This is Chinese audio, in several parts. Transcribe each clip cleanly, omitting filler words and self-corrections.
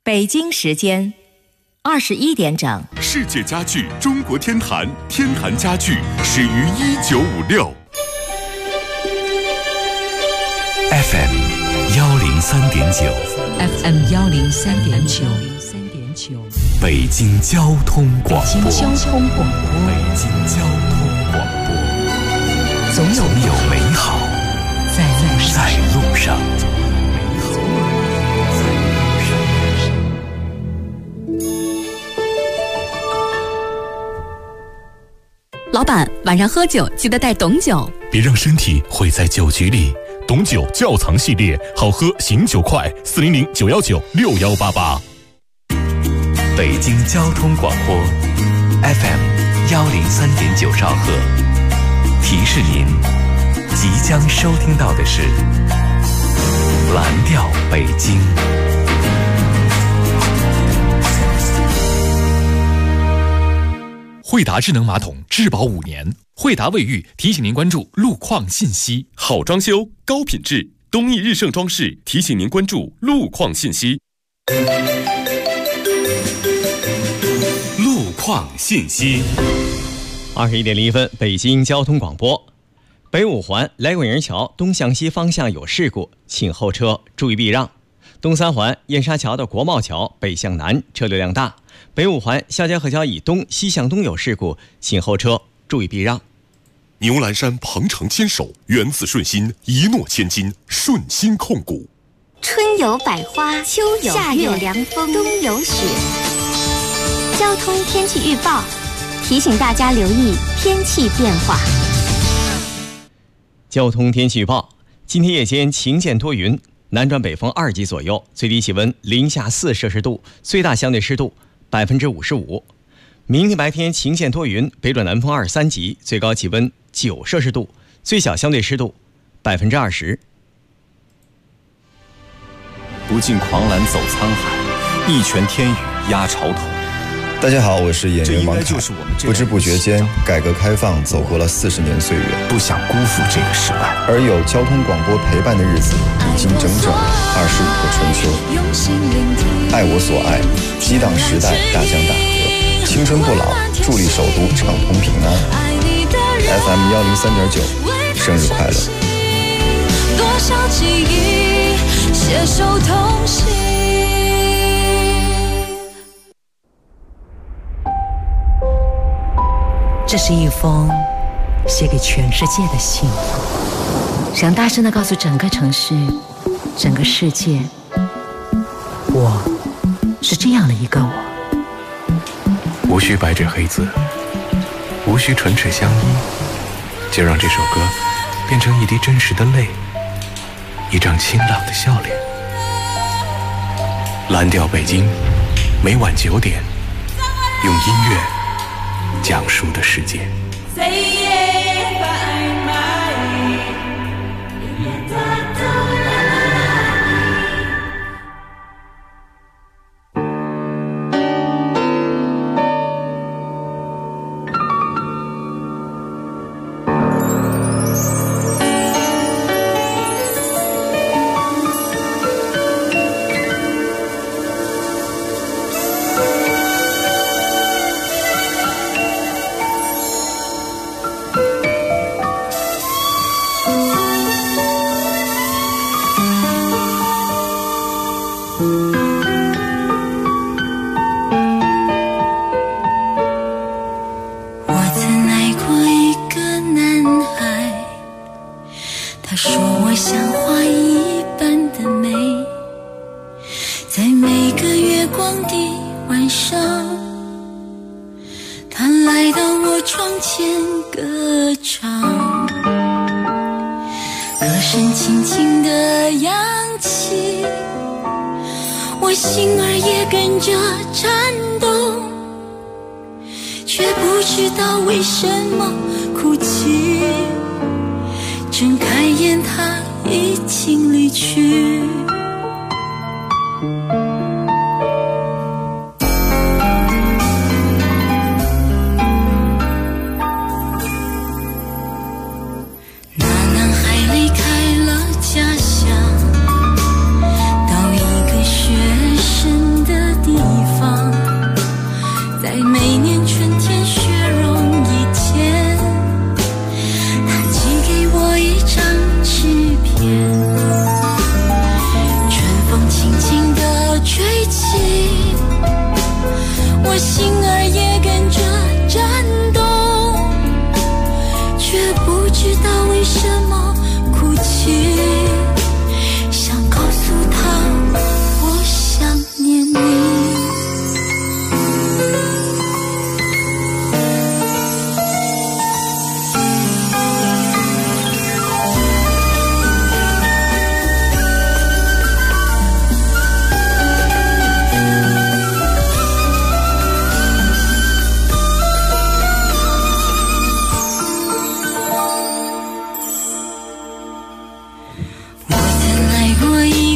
北京时间21点整。 世界家具中国天坛，天坛家具始于1956。 FM 103.9 FM 103.9 北京交通广播。 北京交通广播。 北京交通广播。 总有美好在路上。 老板，晚上喝酒记得带董酒， 别让身体毁在酒局里。董酒窖藏系列，好喝醒酒快，400-919-6188。 北京交通广播 FM 103.9兆赫，提示您即将收听到的是蓝调北京。 惠达智能马桶质保5年，惠达卫浴提醒您关注路况信息。 好装修，高品质，东益日盛装饰提醒您关注路况信息。路况信息。 21点01分，北京交通广播。北五环来广营桥东向西方向有事故，请后车注意避让。东三环燕莎桥的国贸桥北向南车流量大。北五环肖家河桥以东西向东有事故，请后车注意避让。 牛栏山鹏程牵手，缘字顺心，一诺千金，顺心控股。 春有百花，秋有夏有凉风，冬有雪。交通天气预报提醒大家留意天气变化。 交通天气预报：今天夜间晴间多云，南转北风2级左右，最低气温零下4摄氏度，最大相对湿度55%。明天白天晴间多云，北转南风2、3级，最高气温9摄氏度，最小相对湿度20%。 不尽狂澜走沧海，一拳天宇压潮头。 大家好，我是演员王凯。不知不觉间，改革开放走过了40年岁月， 不想辜负这个时代。 而有交通广播陪伴的日子，已经整整25个春秋。爱我所爱，激荡时代，大江大河，青春不老，助力首都畅通平安。FM 103.9，生日快乐！ 多少记忆携手同行。 这是一封写给全世界的信，想大声地告诉整个城市、整个世界，我是这样的一个我。 无需白纸黑字，无需唇齿相依，就让这首歌变成一滴真实的泪，一张清朗的笑脸。蓝调北京，每晚9点，用音乐讲述的世界。 家乡，到一个学生的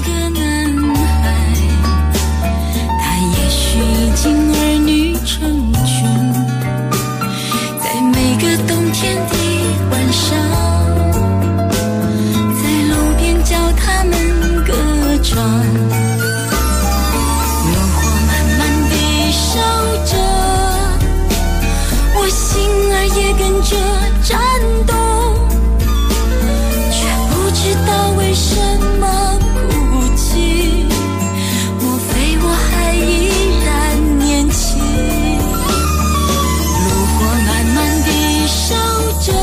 个男孩，他也许已经儿女成群，在每个冬天的晚上，在路边教他们歌唱。炉火慢慢地烧着，我心儿也跟着颤动，却不知道为什么哭泣，莫非我还依然年轻。炉火慢慢地烧着，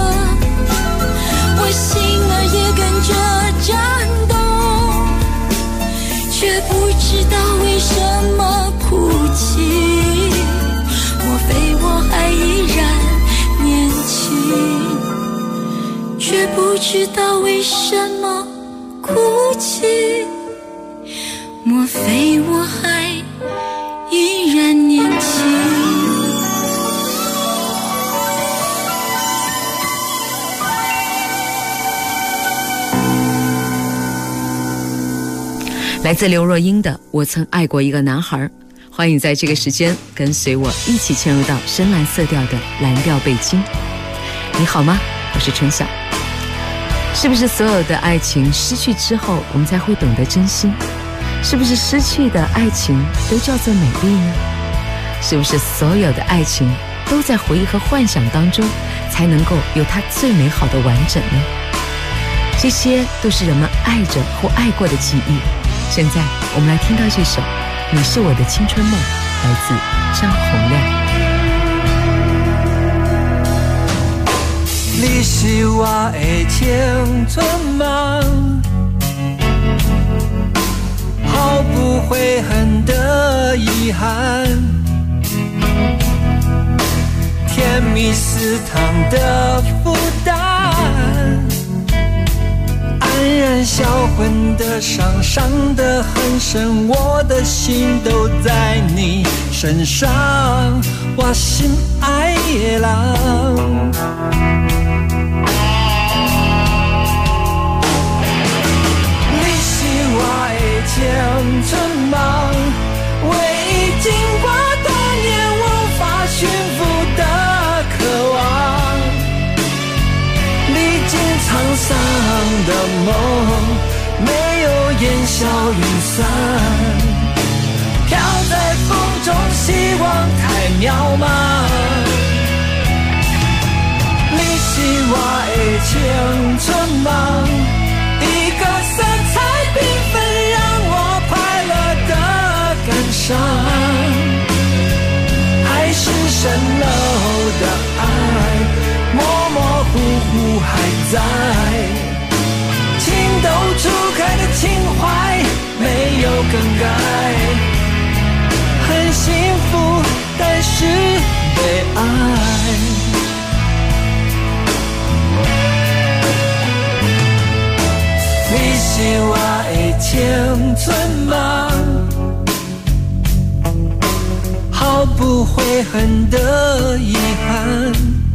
我心儿也跟着颤动，却不知道为什么哭泣，莫非我还依然年轻，却不知道为什么哭泣，莫非我还依然年轻。 来自刘若英的《我曾爱过一个男孩》，欢迎在这个时间跟随我一起嵌入到深蓝色调的蓝调背景。你好吗？我是春晓。是不是所有的爱情失去之后我们才会懂得珍惜？是不是失去的爱情都叫做美丽呢？是不是所有的爱情都在回忆和幻想当中才能够有它最美好的完整呢？这些都是人们爱着或爱过的记忆。现在我们来听到这首《你是我的青春梦》，来自张洪量。 你是我的青春梦，毫不悔恨的遗憾，甜蜜似糖的负担，黯然销魂的伤，伤得很深，我的心都在你身上，我心爱的人。你是我的青春梦，唯一经过多年无法驯服的渴望，历经沧桑的梦，没有烟消云散，飘在风中，希望太渺茫。你是我的青春梦，一个色彩缤纷，让我快乐的感伤。爱是蜃楼的爱，模模糊糊还在，情窦初开的情怀没有更改，很幸福但是被爱。你是我的青春梦，毫不悔恨的遗憾，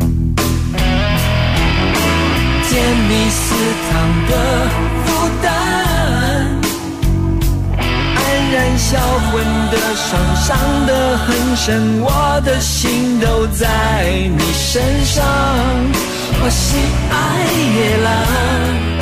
甜蜜似糖的负担，黯然销魂的伤，伤得很深，我的心都在你身上，我心爱的人。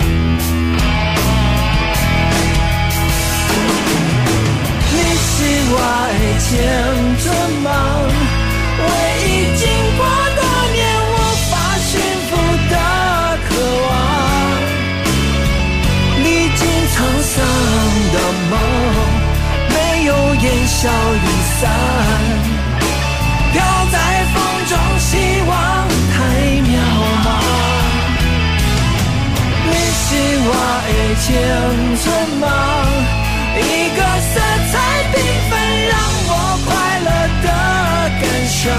你是我的青春梦，唯一经过多年无法驯服的渴望，历经沧桑的梦，没有烟消云散，飘在风中，希望太渺茫。你是我的青春梦，一个色彩缤纷，让我快乐的感伤，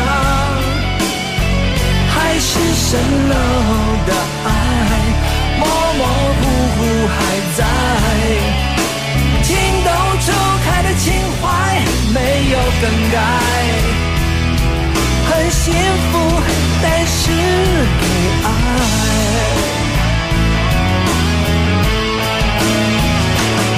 还是蜃楼的爱，模模糊糊还在，情窦初开的情怀没有更改，很幸福但是被爱。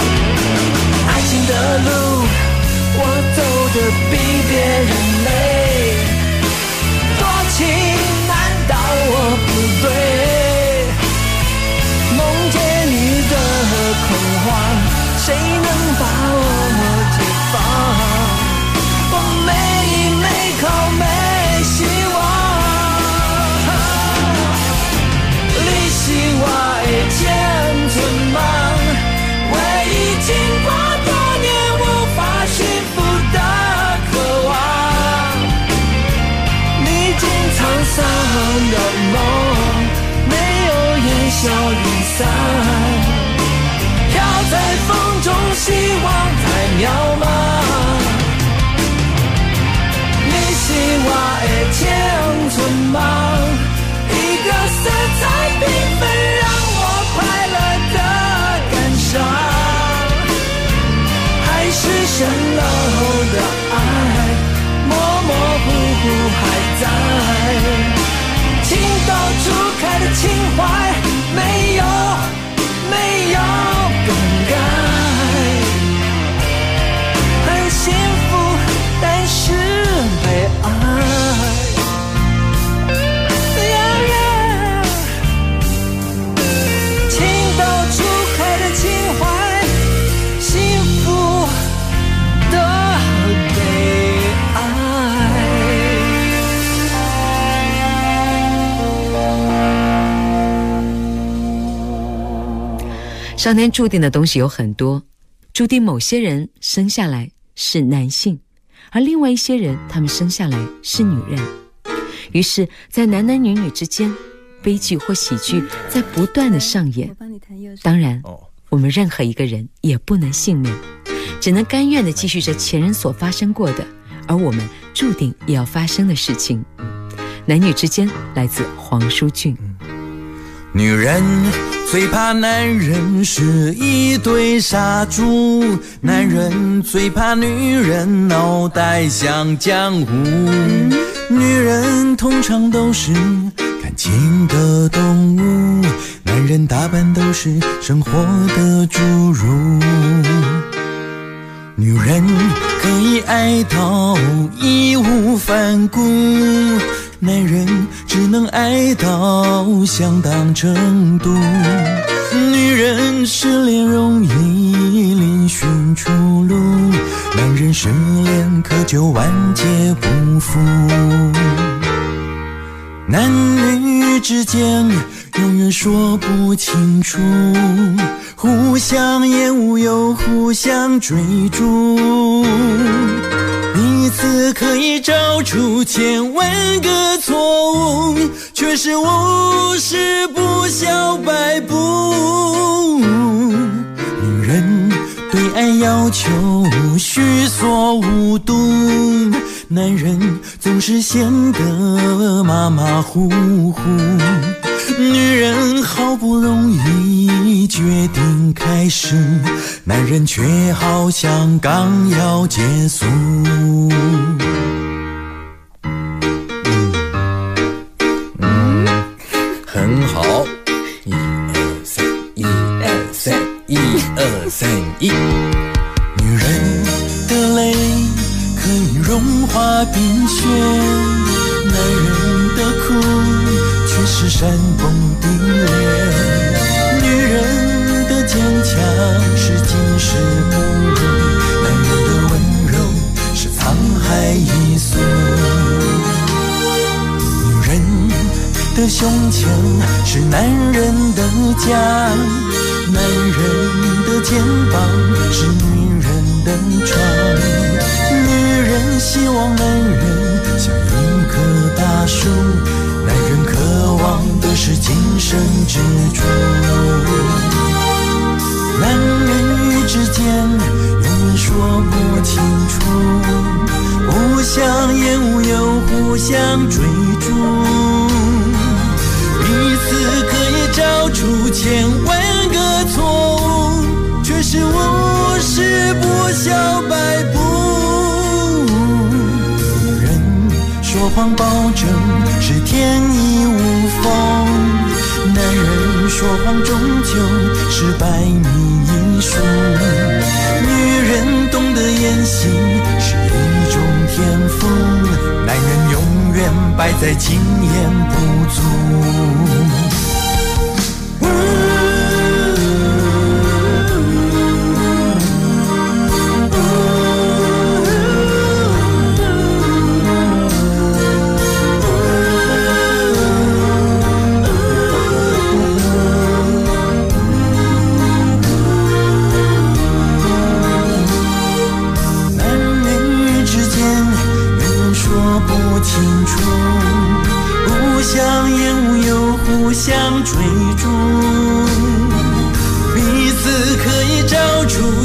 散，飘在风中，希望太渺茫。你是我的青春梦，一个色彩缤纷，让我快乐的感伤。海市蜃楼的爱，模模糊糊还在。情窦初开的情怀，没有更改，很幸福，但是悲哀。情窦初开的情怀，幸福的悲哀。 上天注定的东西有很多，注定某些人生下来是男性，而另外一些人他们生下来是女人。于是在男男女女之间，悲剧或喜剧在不断的上演。当然我们任何一个人也不能幸免，只能甘愿地继续着前人所发生过的，而我们注定也要发生的事情。男女之间，来自黄舒骏。 女人最怕男人是一堆杀猪，男人最怕女人脑袋像浆糊。女人通常都是感情的动物，男人大半都是生活的侏儒。女人可以爱到义无反顾，男人只能爱到相当程度。女人失恋容易另寻出路，男人失恋渴求万劫不复。男女之间永远说不清楚，互相厌恶又互相追逐，彼此可以找出千万个错误，却是无时不晓摆布。女人对爱要求虚索无度，男人总是显得马马虎虎。女人好不容易决定开始，男人却好像刚要结束。很好，1、2、3，1、2、3，1、2、3，1。女人的泪可以融化冰雪，男人的哭却是山崩地裂。女人的坚强是今世不容，男人的温柔是沧海一粟。女人的胸腔是男人的家，男人的肩膀是女人的床。女人希望男人像一棵大树，男人渴望的是精神支柱。男女之间永远说不清楚，互相厌恶又互相追逐，彼此可以找出千万个错误，却是无时不晓摆布。女人说谎保证是天衣无缝，男人说谎终究是百密一疏。女人懂得言行是一种天赋，男人永远败在经验不足。互相厌恶又互相追逐，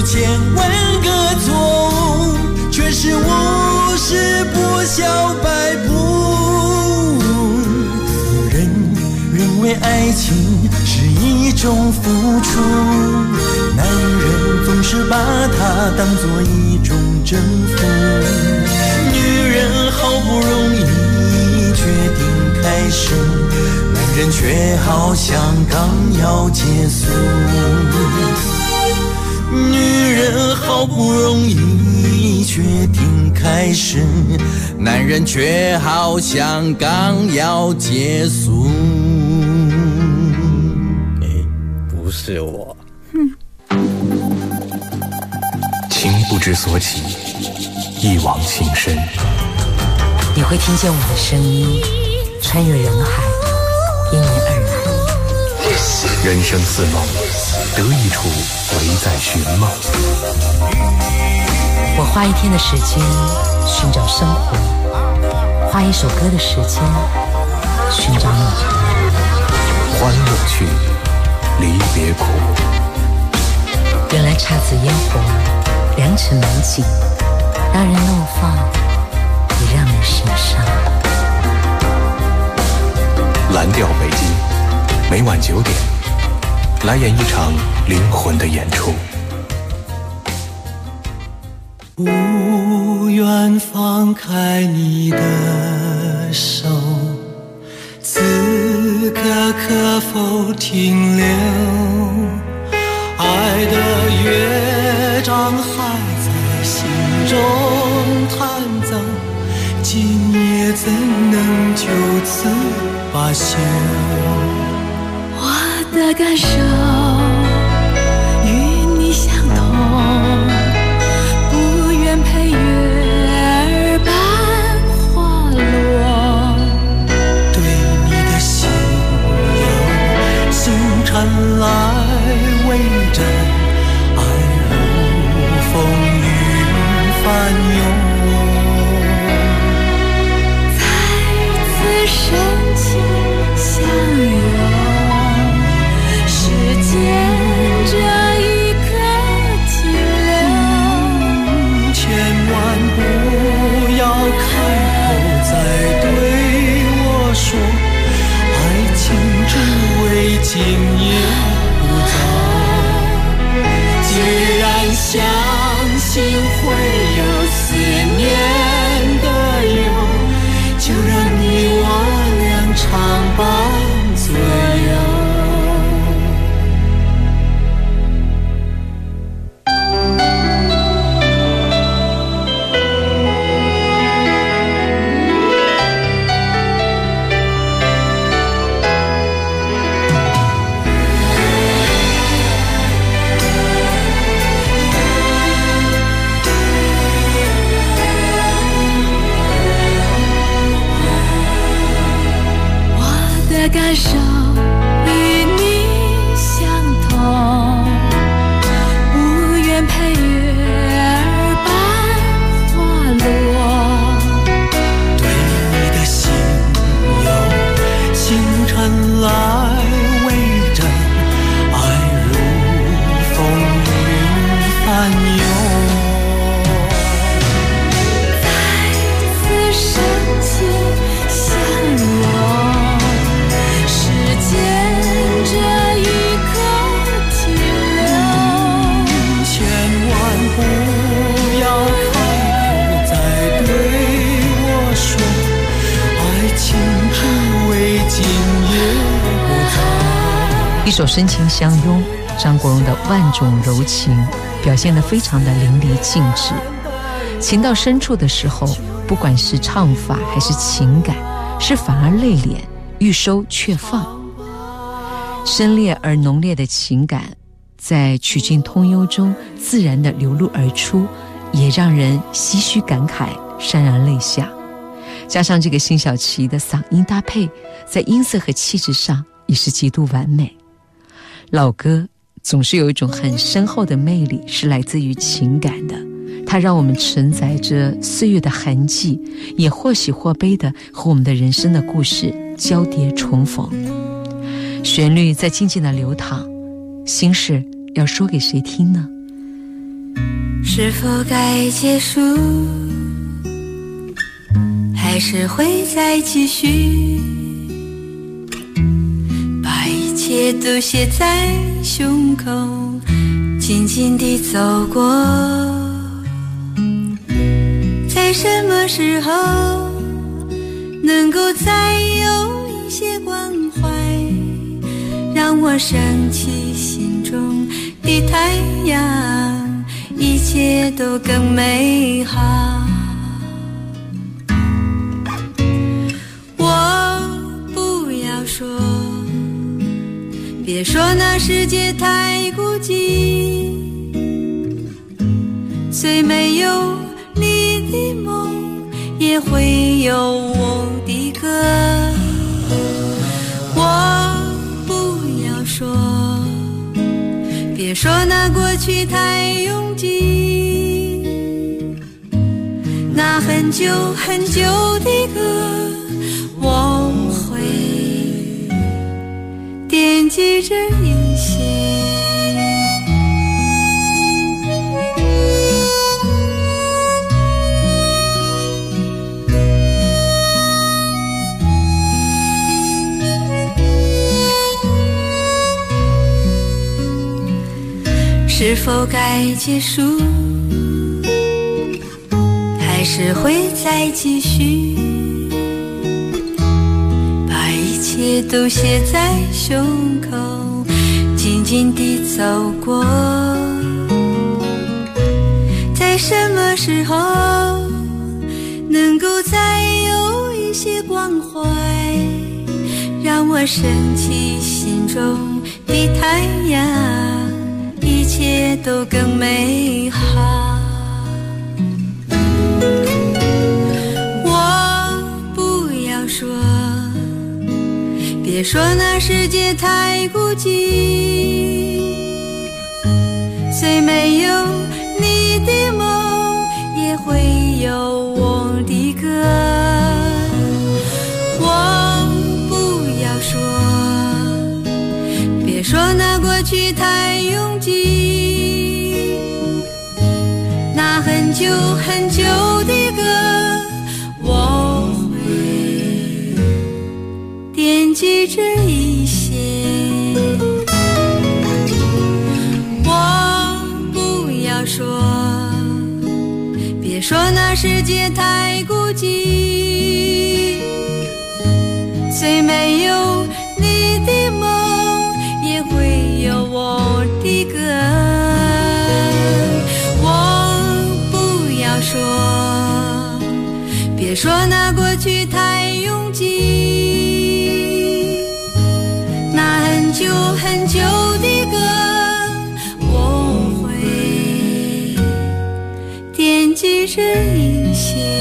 千万个错误，却是无时不晓摆布。有人认为爱情是一种付出，男人总是把它当作一种征服。女人好不容易决定开始，男人却好像刚要结束。女人好不容易决定开始，男人却好像刚要结束。不是我。 情不知所起，一往情深。 你会听见我的声音穿越人海，因你而来。 人生似梦，得意处唯在寻梦。 我花一天的时间寻找生活，花一首歌的时间寻找你。 欢乐去，离别苦。 原来姹紫嫣红，良辰美景，让人怒放，也让人心伤。 蓝调北京，每晚9点，来演一场灵魂的演出。 不愿放开你的手，此刻可否停留？爱的乐章还在心中弹奏，今夜怎能就此罢休？ 我的感受与你相同，不愿陪月儿般滑落。 对你的心有星辰来围着，爱如风雨翻涌。 再次深情相拥，时间这一刻停留。 千万不要开口再对我说，爱情只为今夜不早。既然相信会有思念的忧，就让你我俩常伴左右。 感受与你相同，不愿陪月儿般滑落。 对你的心有星辰来围着，爱如风云翻涌。 再次深情相拥，这一刻停留。 千万不要开口再对我说，爱情只为今夜不早。 一首深情相拥，张国荣的万种柔情表现得非常的淋漓尽致。情到深处的时候，不管是唱法还是情感，是反而内敛，欲收却放。深烈而浓烈的情感在曲径通幽中自然地流露而出，也让人唏嘘感慨，潸然泪下。加上这个辛晓琪的嗓音搭配，在音色和气质上也是极度完美。老歌总是有一种很深厚的魅力，是来自于情感的，它让我们承载着岁月的痕迹，也或喜或悲的和我们的人生的故事交叠重逢。旋律在静静的流淌，心事要说给谁听呢？ 是否该结束，还是会再继续？把一切都写在胸口，紧紧地走过。在什么时候能够再有一些关怀，让我升起心中的太阳，一切都更美好。我不要说，别说那世界太孤寂，虽没有你的梦，也会有我的歌。我不要说，别说那过去太拥挤，那很久很久的歌，我会惦记着一些。是否该结束，还是会再继续？把一切都写在胸口，紧紧地走过。在什么时候能够再有一些关怀，让我升起心中的太阳，一切都更美好。我不要说，别说那世界太孤寂，虽没有你的梦，也会有我的歌。我不要说，别说那过去太拥挤，那很久很久的歌，我会惦记着一些。我不要说，别说那世界太孤寂，虽没有你的梦，也会有我的歌。我不要说，别说那过去太拥挤，那很久很久的歌，我会惦记着一些。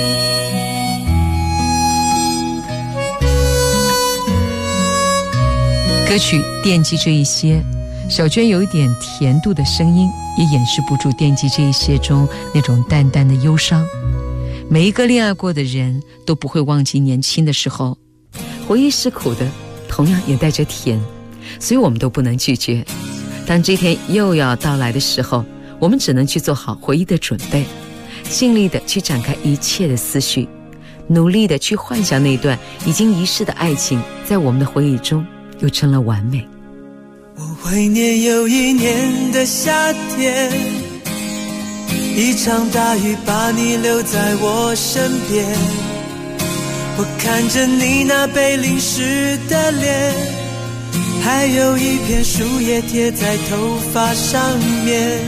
歌曲《惦记这一些》，小娟有一点甜度的声音，也掩饰不住惦记这一些中那种淡淡的忧伤。每一个恋爱过的人都不会忘记年轻的时候，回忆是苦的，同样也带着甜，所以我们都不能拒绝。当这天又要到来的时候，我们只能去做好回忆的准备，尽力的去展开一切的思绪，努力的去幻想那段已经遗失的爱情，在我们的回忆中又成了完美。 我怀念有一年的夏天，一场大雨把你留在我身边，我看着你那被淋湿的脸，还有一片树叶贴在头发上面。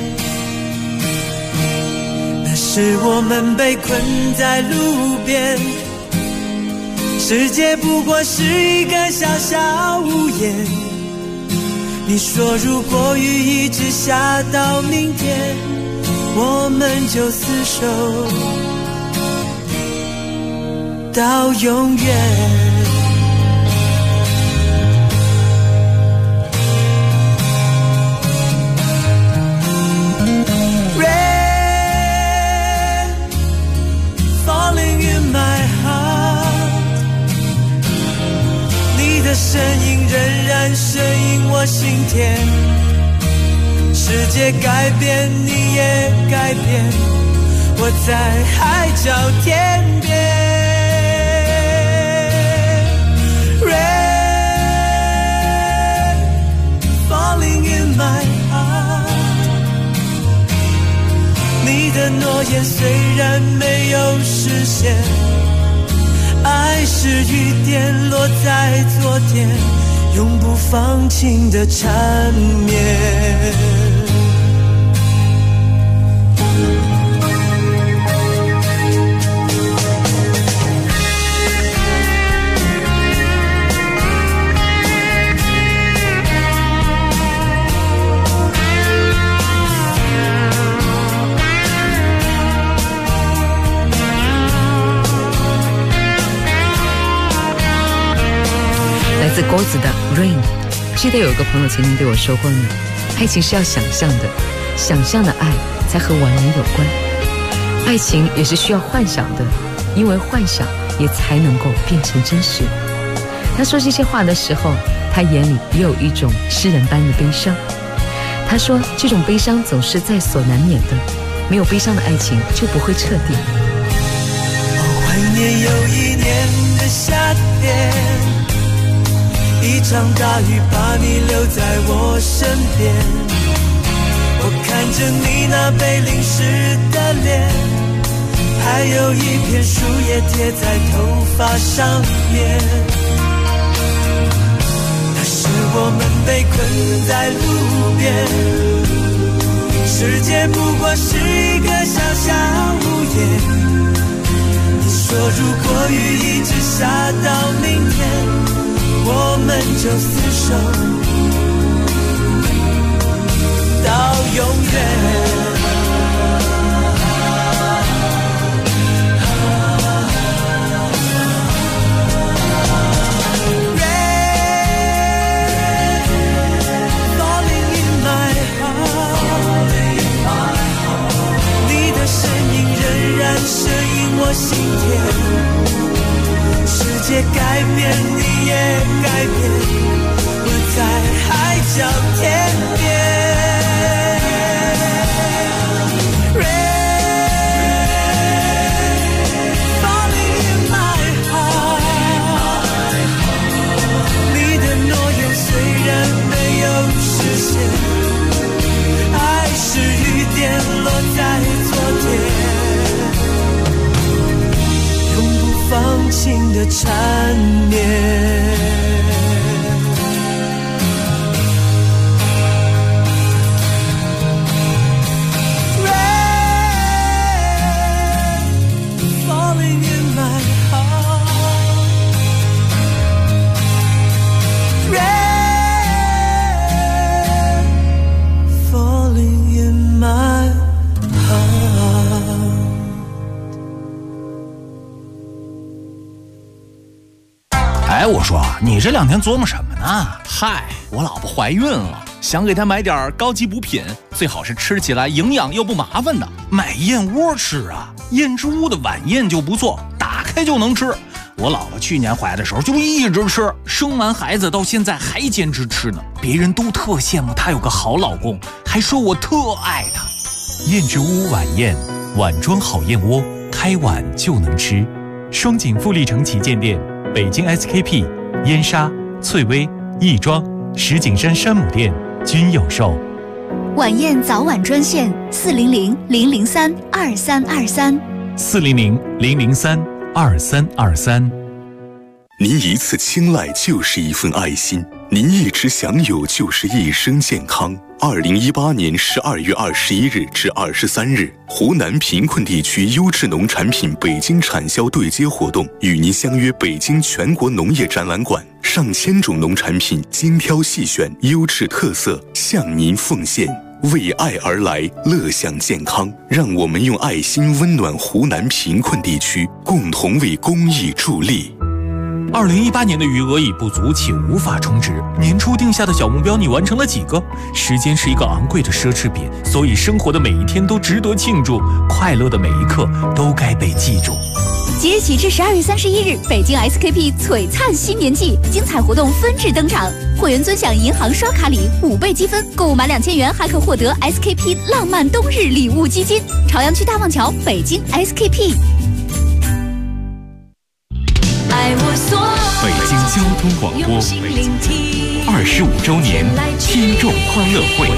那时我们被困在路边，世界不过是一个小小屋檐。你说如果雨一直下到明天，我们就厮守到永远。声音仍然声音我心田，是世界改变，你也改变，我在海角天边。Rain falling in my heart， 你的诺言虽然没有实现，爱是雨点落在昨天，永不放晴的缠绵。 来自郭子的 Rain。 记得有一个朋友曾经对我说过呢，爱情是要想象的，想象的爱才和完美有关。爱情也是需要幻想的，因为幻想也才能够变成真实。他说这些话的时候，他眼里也有一种诗人般的悲伤。他说这种悲伤总是在所难免的，没有悲伤的爱情就不会彻底。 怀念有一年的夏天，一场大雨把你留在我身边，我看着你那被淋湿的脸，还有一片树叶贴在头发上面。那时我们被困在路边，世界不过是一个小小屋檐。你说如果雨一直下到明天，我们就厮守到永远。Falling in my heart， 你的声音仍然声音我心田。世界改变，你也改变，我在海角天边。Rain falling in my heart， 你的诺言虽然没有实现，爱是雨点落在昨天，永不放晴的缠绵。 我说你这两天琢磨什么呢？嗨，我老婆怀孕了，想给她买点高级补品，最好是吃起来营养又不麻烦的。买燕窝吃啊，燕之屋的晚宴就不错，打开就能吃。我老婆去年怀的时候就一直吃，生完孩子到现在还坚持吃呢。别人都特羡慕她有个好老公，还说我特爱她。 燕之屋晚宴，碗装好燕窝，开碗就能吃。双井富力城旗舰店。北京 SKP、燕莎、翠微、亦庄、石景山山姆店均有售。 晚宴早晚专线400-003-2323。 400-003-2323。 您一次青睐就是一份爱心，您一直享有就是一生健康。2018年12月21日至23日，湖南贫困地区优质农产品北京产销对接活动与您相约北京全国农业展览馆，上千种农产品精挑细选，优质特色向您奉献。为爱而来，乐享健康，让我们用爱心温暖湖南贫困地区，共同为公益助力。 2018年的余额已不足，且无法充值。年初定下的小目标，你完成了几个？时间是一个昂贵的奢侈品，所以生活的每一天都值得庆祝，快乐的每一刻都该被记住。 即日起至12月31日，北京 SKP 璀璨新年季精彩活动纷至登场，会员尊享银行刷卡礼5倍积分，购物满2000元还可获得 SKP 浪漫冬日礼物基金。朝阳区大望桥，北京 SKP。 北京交通广播25周年听众欢乐会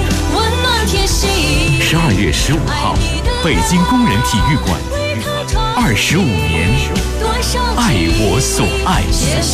，12月15号，北京工人体育馆，25年，爱我所爱。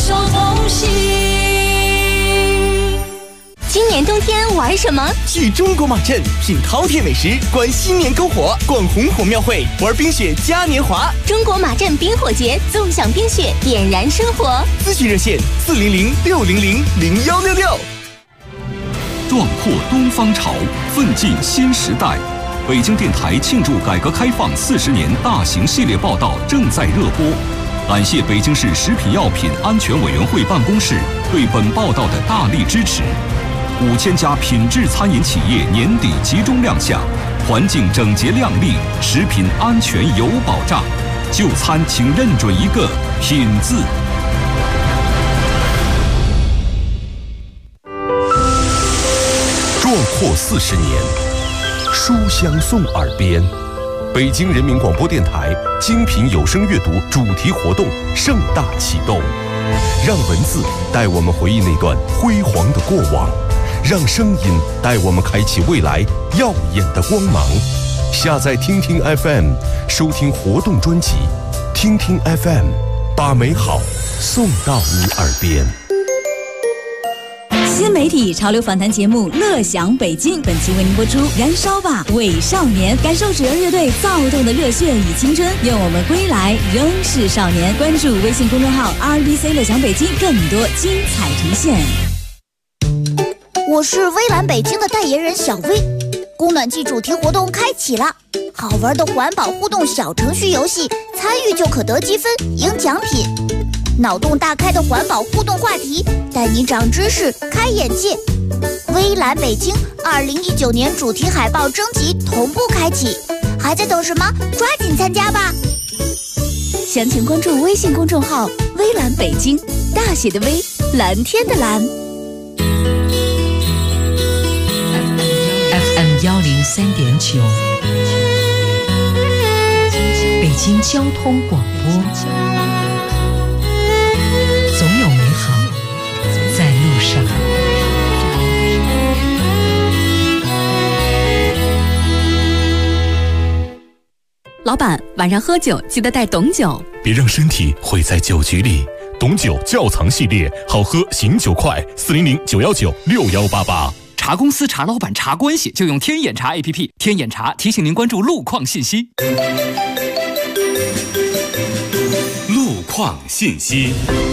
今年冬天玩什么？ 去中国马镇品饕餮美食，观新年篝火，逛红火庙会，玩冰雪嘉年华。 中国马镇冰火节，纵享冰雪，点燃生活。 咨询热线400-600-0166。 壮阔东方潮，奋进新时代。北京电台庆祝改革开放40年大型系列报道正在热播。感谢北京市食品药品安全委员会办公室对本报道的大力支持。5000家品质餐饮企业年底集中亮相，环境整洁亮丽，食品安全有保障。就餐请认准一个“品”字。 壮阔40年，书香送耳边。北京人民广播电台精品有声阅读主题活动盛大启动，让文字带我们回忆那段辉煌的过往，让声音带我们开启未来耀眼的光芒。下载听听 FM， 收听活动专辑，听听 FM， 把美好送到你耳边。 新媒体潮流访谈节目《乐享北京》，本期为您播出《燃烧吧伪少年》，感受纸儿乐队躁动的热血与青春，愿我们归来仍是少年。关注微信公众号 RBC 乐享北京，更多精彩呈现。 我是微蓝北京的代言人小薇，供暖季主题活动开启了，好玩的环保互动小程序游戏，参与就可得积分赢奖品。脑洞大开的环保互动话题，带你长知识开眼界。微蓝北京2019年主题海报征集同步开启，还在等什么？抓紧参加吧！详情关注微信公众号微蓝北京，大写的微，蓝天的蓝。 FM 103.9，北京交通广播。总有美好在路上。 老板，晚上喝酒记得带董酒， 别让身体毁在酒局里。董酒窖藏系列，好喝醒酒快，400-919-6188。 查公司、查老板、查关系，就用天眼查 APP。天眼查提醒您关注路况信息。 路况信息。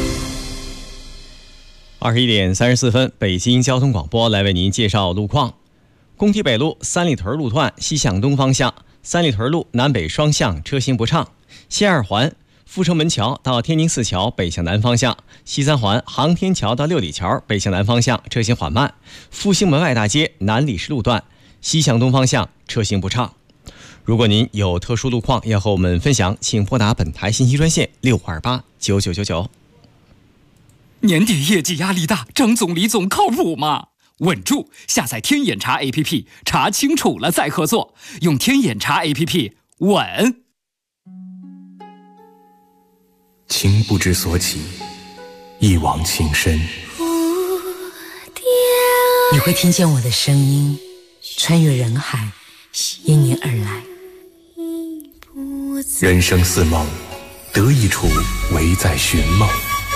21点34分，北京交通广播来为您介绍路况。工体北路三里屯路段西向东方向，三里屯路南北双向车行不畅。西二环阜成门桥到天宁寺桥北向南方向，西三环航天桥到六里桥北向南方向车行缓慢。复兴门外大街南礼士路段西向东方向车行不畅。如果您有特殊路况要和我们分享，请拨打本台信息专线6289999。 年底业绩压力大，张总李总靠谱吗？稳住！下载天眼查 APP， 查清楚了再合作。用天眼查 APP， 稳。 情不知所起，一往情深。 你会听见我的声音，穿越人海，因你而来。 人生似梦，得一处唯在寻梦。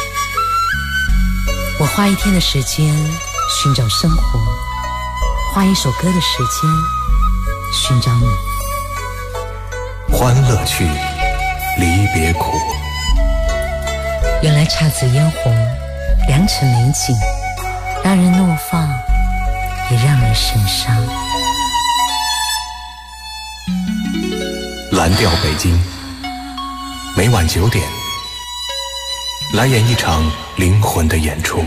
我花一天的时间寻找生活，花一首歌的时间寻找你。 欢乐去，离别苦。 原来姹紫嫣红，良辰美景，让人怒放，也让人神伤。 蓝调北京，每晚9点，来演一场灵魂的演出。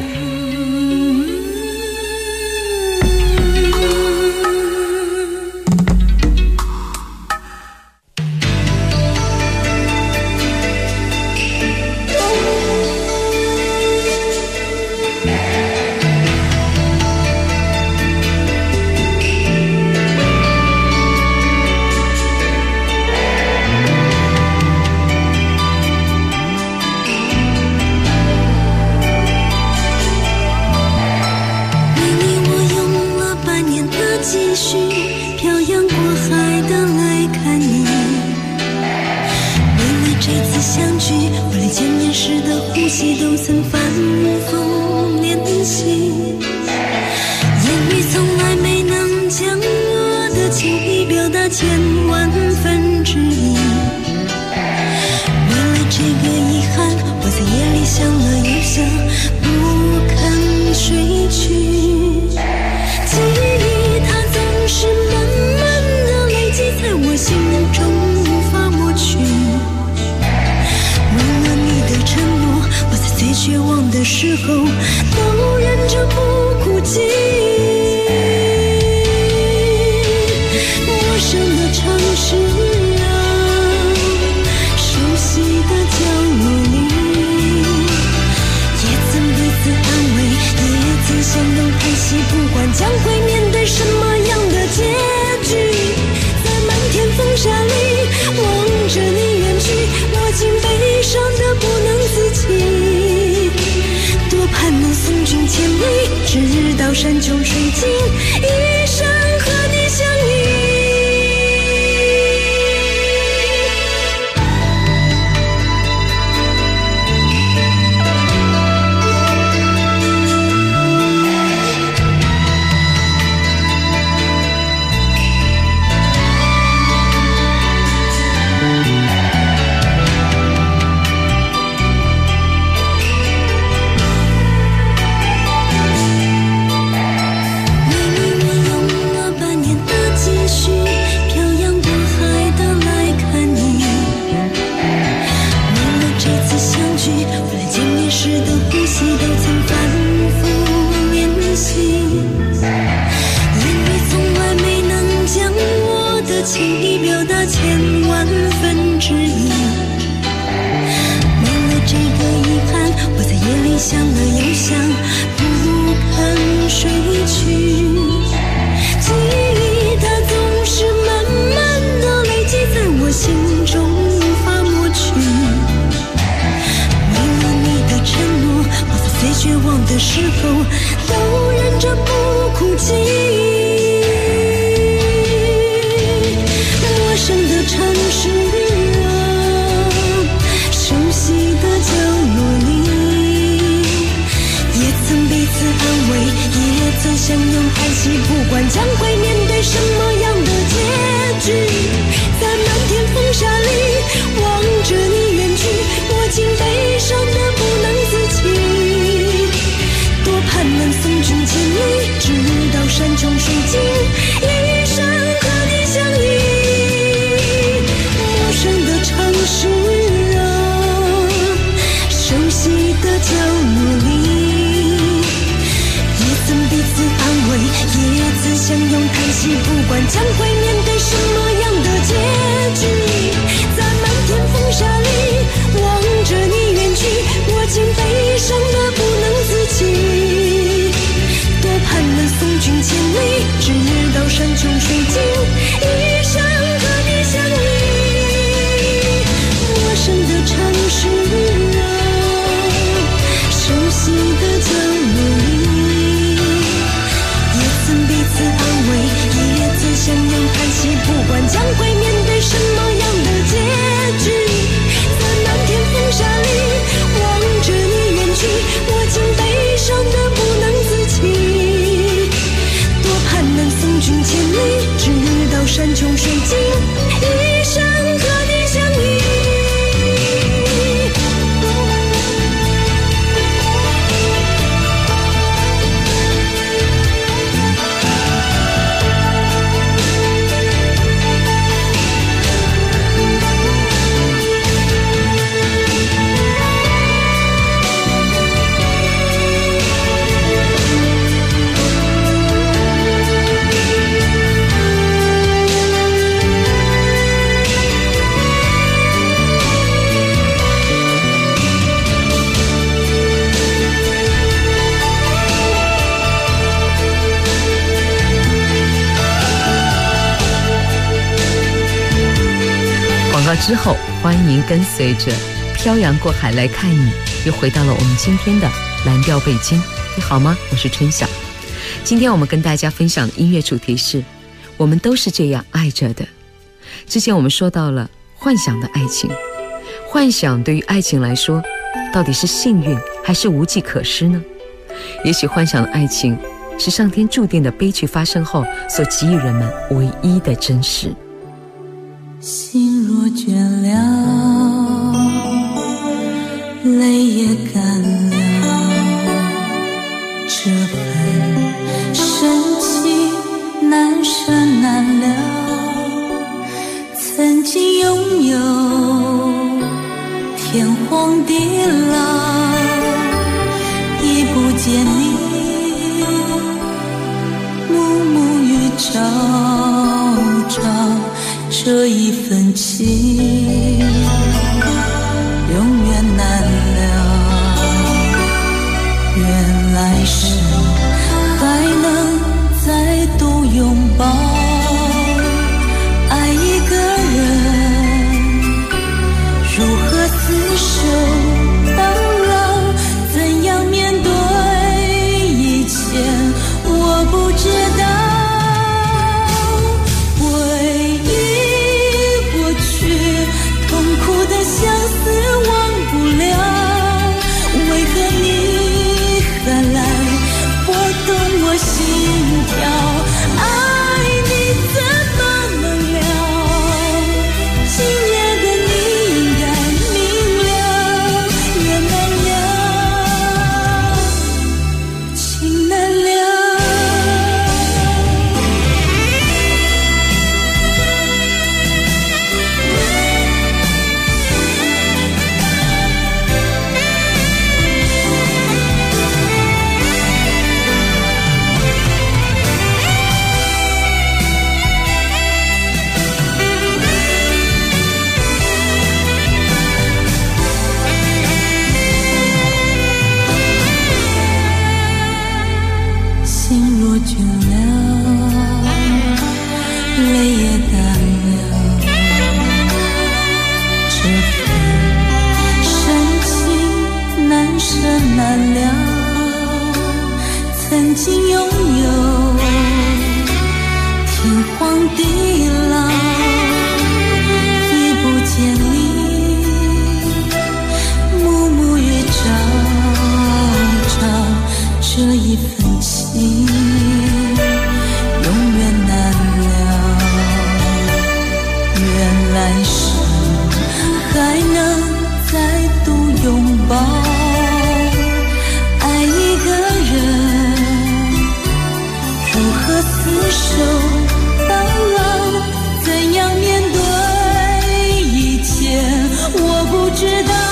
意表达千万分之一。为了这个遗憾，我在夜里想了又想，不肯睡去。记忆它总是慢慢的累积在我心中，无法抹去。为了你的承诺，我在最绝望的时候都忍着不哭泣。陌生的城市啊，熟悉的角落里，也曾彼此安慰，也曾相拥叹息，不管将会面对什么样的结局。在漫天风沙里望着你远去，我竟悲伤得不能自己。多盼能送君千里，直到山穷水尽，一生和你相依。情意表达千万分之一。为了这个遗憾，我在夜里想了又想，不肯睡去。记忆它总是慢慢的累积在我心中，无法抹去。为了你的承诺，我在最绝望的时候都忍着不哭泣。陌生的城市啊，熟悉的角落里，也曾彼此安慰，也曾相拥叹息，不管将会面对什么样的结局。在漫天风沙里望着你远去，我竟悲伤得不能自己。多盼能送君千里，直到山穷水尽，一生和你相依。陌生的城市啊，熟悉的角落里，也曾彼此安慰，也曾相拥叹息，不管将会面对什么样的结局。在漫天风沙里望着你远去，我竟悲伤得不能自己。多盼能送君千里，直到山穷水尽，一生和你相依。陌生的城市啊，熟悉的角落里，也曾彼此安慰，也曾相拥叹息，不管将会面对什么样的结局。在漫天风沙里望着你远去，我竟悲伤得不能自己。多盼能送君千里，直到山穷水尽，一生和你相依。 之后，欢迎跟随着漂洋过海来看你，又回到了我们今天的蓝调北京。你好吗？我是春晓。今天我们跟大家分享的音乐主题是我们都是这样爱着的。之前我们说到了幻想的爱情，幻想对于爱情来说到底是幸运还是无计可施呢？也许幻想的爱情是上天注定的悲剧发生后所给予人们唯一的真实。 心若倦了，泪也干了，这份深情难舍难了。曾经拥有天荒地老，已不见你暮暮与朝朝，这一份情永远难了。愿来生还能再度拥抱，爱一个人如何厮守到老，怎样面对一切我不知道。回忆过去，痛苦的相思忘不了，为何你还来拨动我心跳？爱你怎么能了？今夜的你应该明了，缘难了，情难了。心若倦了，泪也干了，这份深情难舍难了。曾经拥有天荒地老，已不见你暮暮与朝朝，这一份情永远难了。愿来生还能再度拥抱，爱一个人如何厮守到老，怎样面对一切我不知道。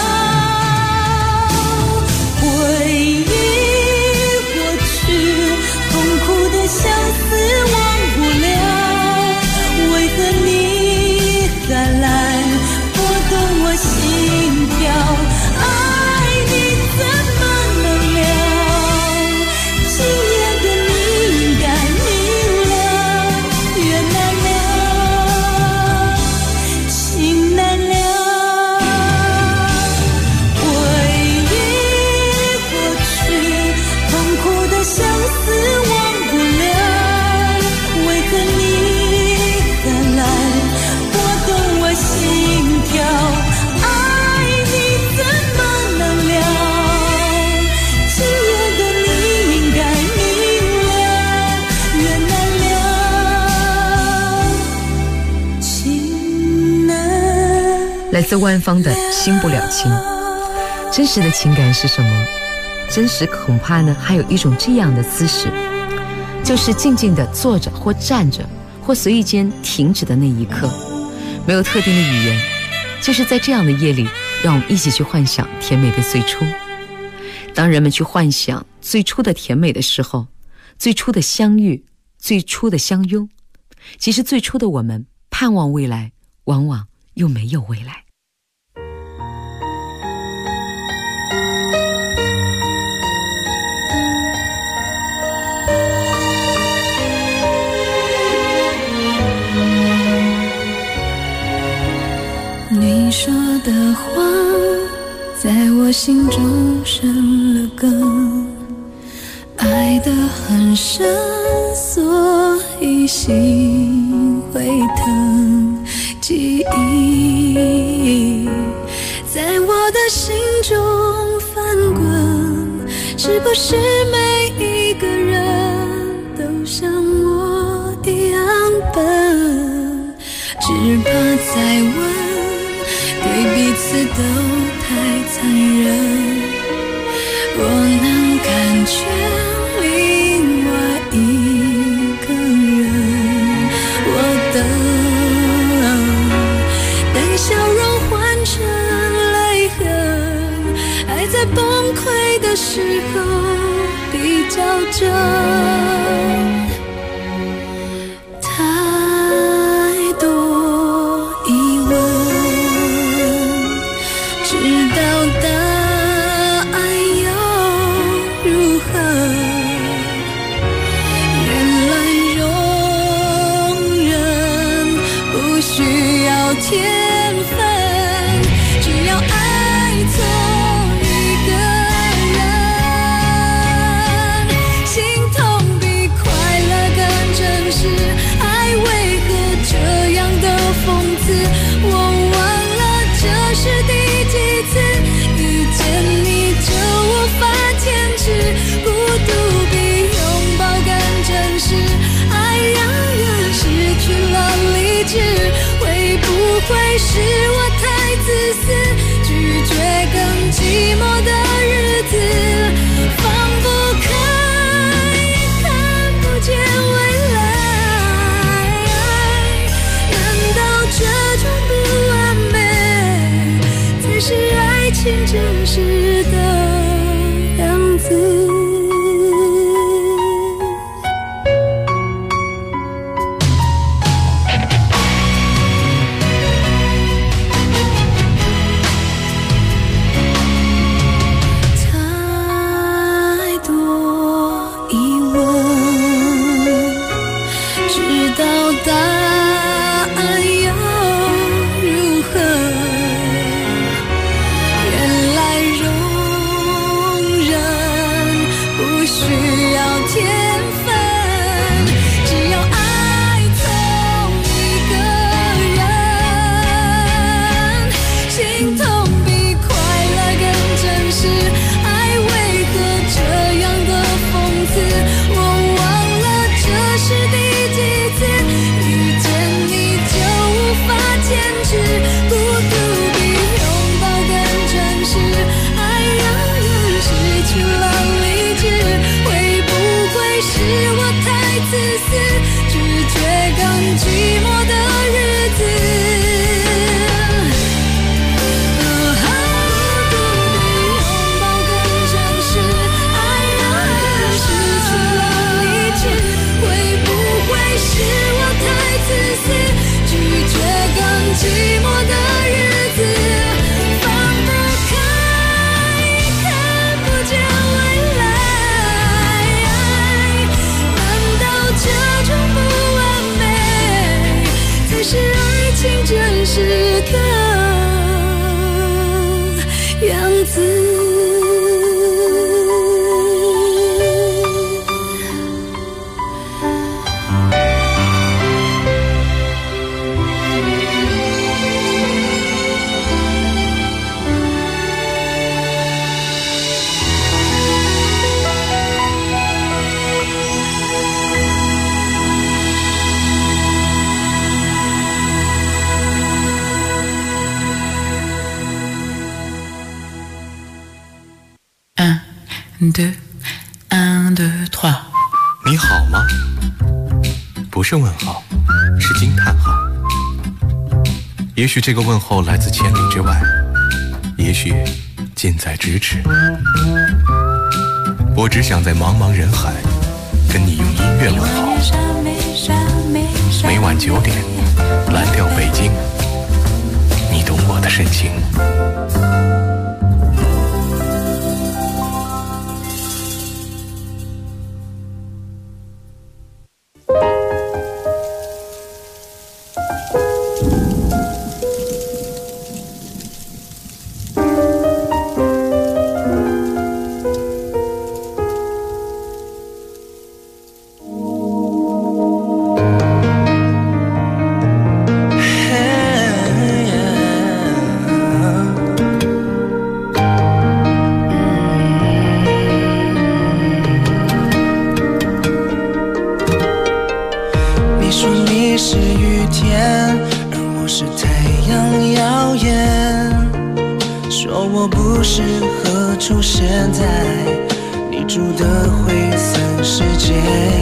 回忆过去，痛苦的相思忘不了，为何你还来拨动我心跳？爱你怎么能了？今夜的你应该明了，缘难了，情难了。回忆过去，痛苦的相思忘不了，为何你还来拨动我心跳？爱你怎么能了？今夜的你应该明了，缘难了，情难。 来自万芳的心不了情。真实的情感是什么？真实恐怕呢还有一种这样的姿势，就是静静地坐着或站着或随意间停止的那一刻，没有特定的语言，就是在这样的夜里，让我们一起去幻想甜美的最初。当人们去幻想最初的甜美的时候，最初的相遇，最初的相拥，其实最初的我们盼望未来，往往又没有未来。 你说的话在我心中生了根，爱得很深，所以心会疼。记忆在我的心中翻滚，是不是每一个人只怕再问，对彼此都太残忍。若能感觉另外一个人，我等笑容换成泪痕，爱在崩溃的时候比较真。太多疑问，知道答案又如何？原来容忍不需要天分，只要爱错一个人，心痛比快乐更真实。爱为何这样的讽刺？我忘了这是第几次遇见你就无法坚持，孤独比拥抱更真实。爱让人失去了理智，会不会是我太自私，拒绝更寂寞的日子，放不开也看不见未来。难道这种不完美才是爱情真实的样子？太多疑问，知道答案又如何？原来容忍不需要天分，只要爱从一个人，心痛比快乐更真实。爱为何这样的讽刺？我忘了这是第几次遇见你就无法坚持，孤独比拥抱更真实。爱让人失去了理智，会不会是我太自私，拒绝更寂寞的日子？孤独比拥抱更真实，爱让人失去了理智，会不会是我太自私，拒绝更寂寞的日子，放不开也看不见未来。难道这种不完美才是爱情真实的样子？ 你好吗？不是问号，是惊叹号。也许这个问候来自千里之外，也许近在咫尺。我只想在茫茫人海跟你用音乐问好。每晚9点，蓝调北京，你懂我的深情。 不适合出现在你住的灰色世界，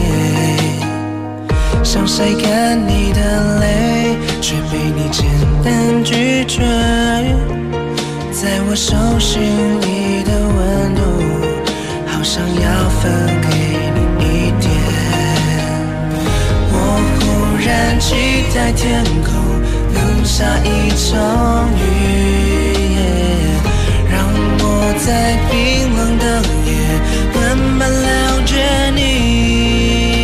想晒干你的泪，却被你简单拒绝。在我手心里的温度，好想要分给你一点。我忽然期待天空能下一场雨，让我在冰冷的夜慢慢了解你。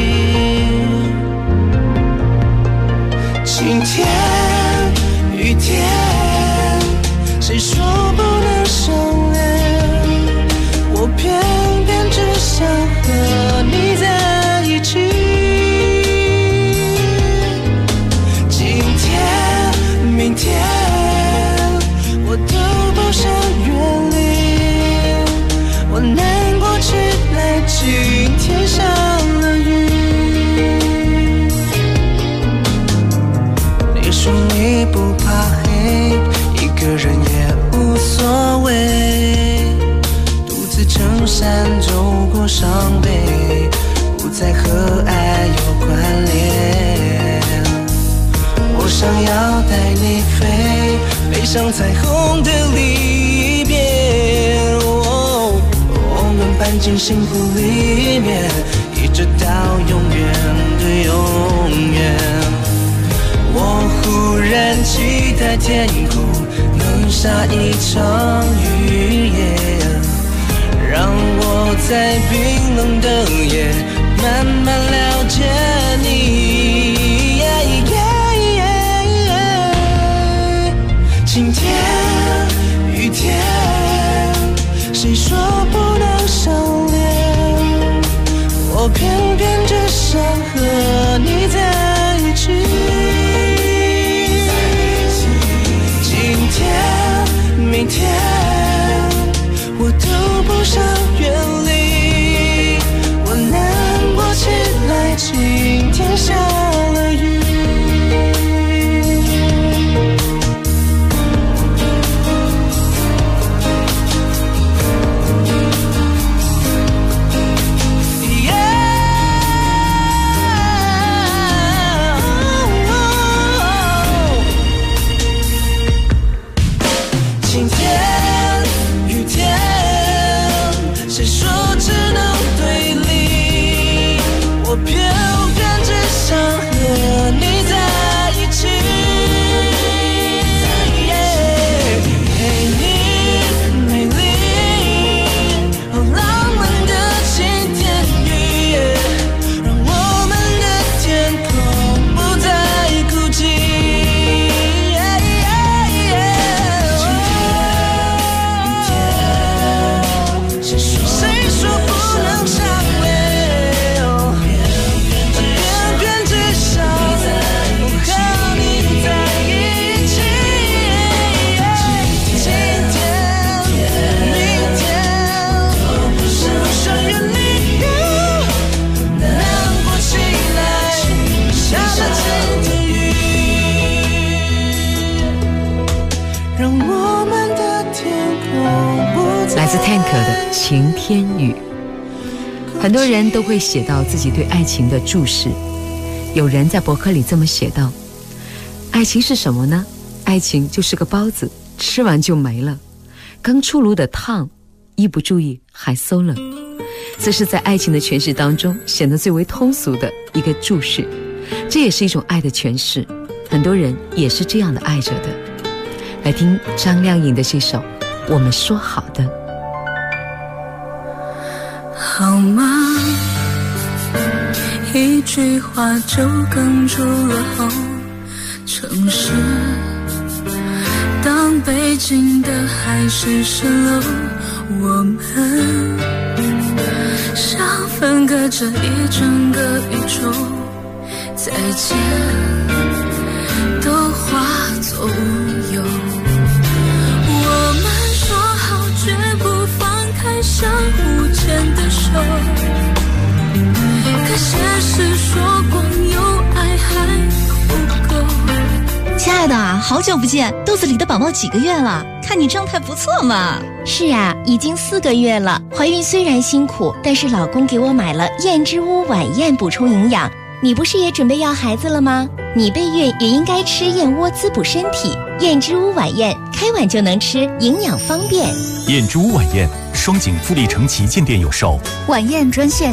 晴天雨天，谁说不能相恋？我偏偏只想和你在一起。今天明天我都不想远离，我难过起来今天下了雨。你说你不怕黑，一个人也无所谓，独自撑伞走过伤悲，不再和爱有关联。我想要带你飞，飞向彩虹的另一边，我们搬进幸福里面，一直到永远的永远。我忽然期待天空能下一场雨，让我在冰冷的夜慢慢了解你。晴天雨天，谁说不能相恋？我偏偏只想和你在一起。今天明天我都不想远离，我难过起来今天下了雨。 来自 Tank 的晴天雨。很多人都会写到自己对爱情的注释，有人在博客里这么写道：爱情是什么呢？爱情就是个包子，吃完就没了，刚出炉的烫，一不注意还馊了。这是在爱情的诠释当中显得最为通俗的一个注释，这也是一种爱的诠释，很多人也是这样的爱着的。来听张靓颖的这首《我们说好的》。 好吗？一句话就哽住了喉。城市当北京的海市蜃楼，我们像分隔着一整个宇宙，再见都化作无忧。我们说好绝不放开相互牵的手，可现实说光有爱还不够。 亲爱爱的，好久不见，肚子里的宝宝几个月了？看你状态不错嘛。 是啊，已经4个月了。怀孕虽然辛苦，但是老公给我买了燕之屋晚宴补充营养。你不是也准备要孩子了吗？你备孕也应该吃燕窝滋补身体。燕之屋晚宴开碗就能吃，营养方便。 燕之屋晚宴，双井富力城旗舰店有售。 晚宴专线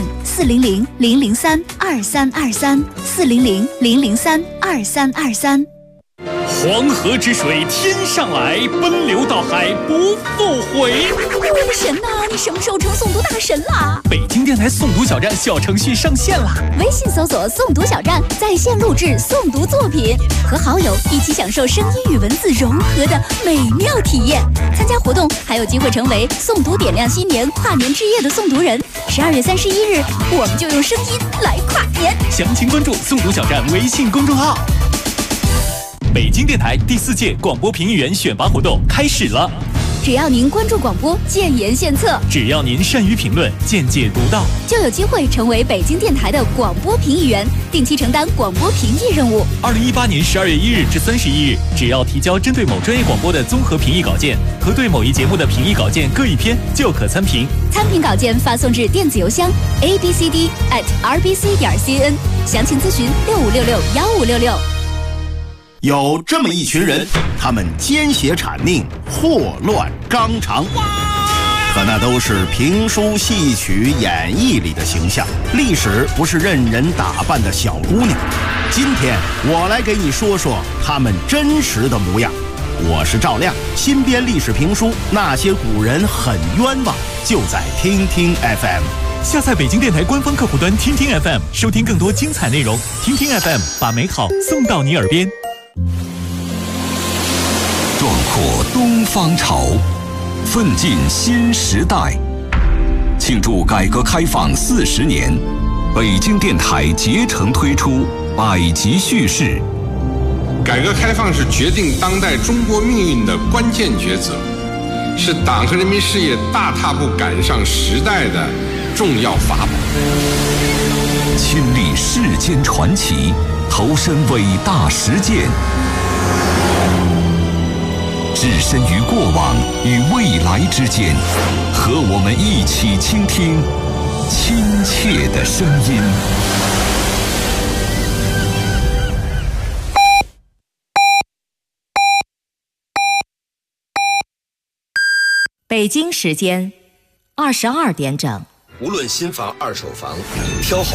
400-003-2323，400-003-2323。 黄河之水天上来，奔流到海不复回。 我的神呐，你什么时候成诵读大神啦？ 北京电台诵读小站小程序上线啦！ 微信搜索诵读小站，在线录制诵读作品，和好友一起享受声音与文字融合的美妙体验。参加活动还有机会成为诵读点亮新年跨年之夜的诵读人。12月31日，我们就用声音来跨年。 详情关注诵读小站微信公众号。北京电台第4届广播评议员选拔活动开始了。 只要您关注广播，建言献策； 只要您善于评论，见解独到， 就有机会成为北京电台的广播评议员，定期承担广播评议任务。 2018年12月1日至31日，只要提交针对某专业广播的综合评议稿件和对某一节目的评议稿件各1篇，就可参评。 参评稿件发送至电子邮箱 abcd@rbc.cn， 详情咨询65661566。 有这么一群人，他们奸邪谄佞，祸乱纲常，可那都是评书戏曲演绎里的形象。历史不是任人打扮的小姑娘。今天我来给你说说他们真实的模样。我是赵亮，新编历史评书《那些古人很冤枉》，就在听听 FM。 下载北京电台官方客户端听听 FM， 收听更多精彩内容。听听 FM， 把美好送到你耳边。 壮阔东方潮，奋进新时代。庆祝改革开放40年，北京电台竭诚推出100集叙事。 改革开放是决定当代中国命运的关键抉择，是党和人民事业大踏步赶上时代的重要法宝。 亲历世间传奇，投身伟大实践，置身于过往与未来之间，和我们一起倾听亲切的声音。 北京时间22点整。 无论新房二手房，挑好